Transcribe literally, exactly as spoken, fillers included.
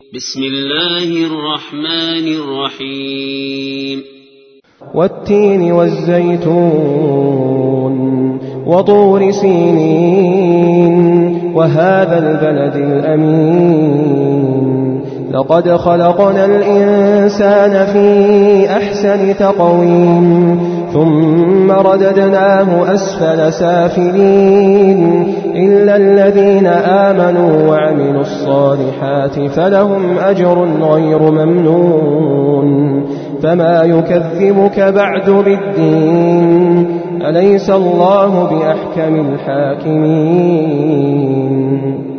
بسم الله الرحمن الرحيم والتين والزيتون وطور سينين وهذا البلد الأمين لقد خلقنا الإنسان في أحسن تقويم ثم رددناه أسفل سافلين إلا الذين آمنوا وعملوا الصالحات فلهم أجر غير ممنون فما يكذبك بعد بالدين أليس الله بأحكم الحاكمين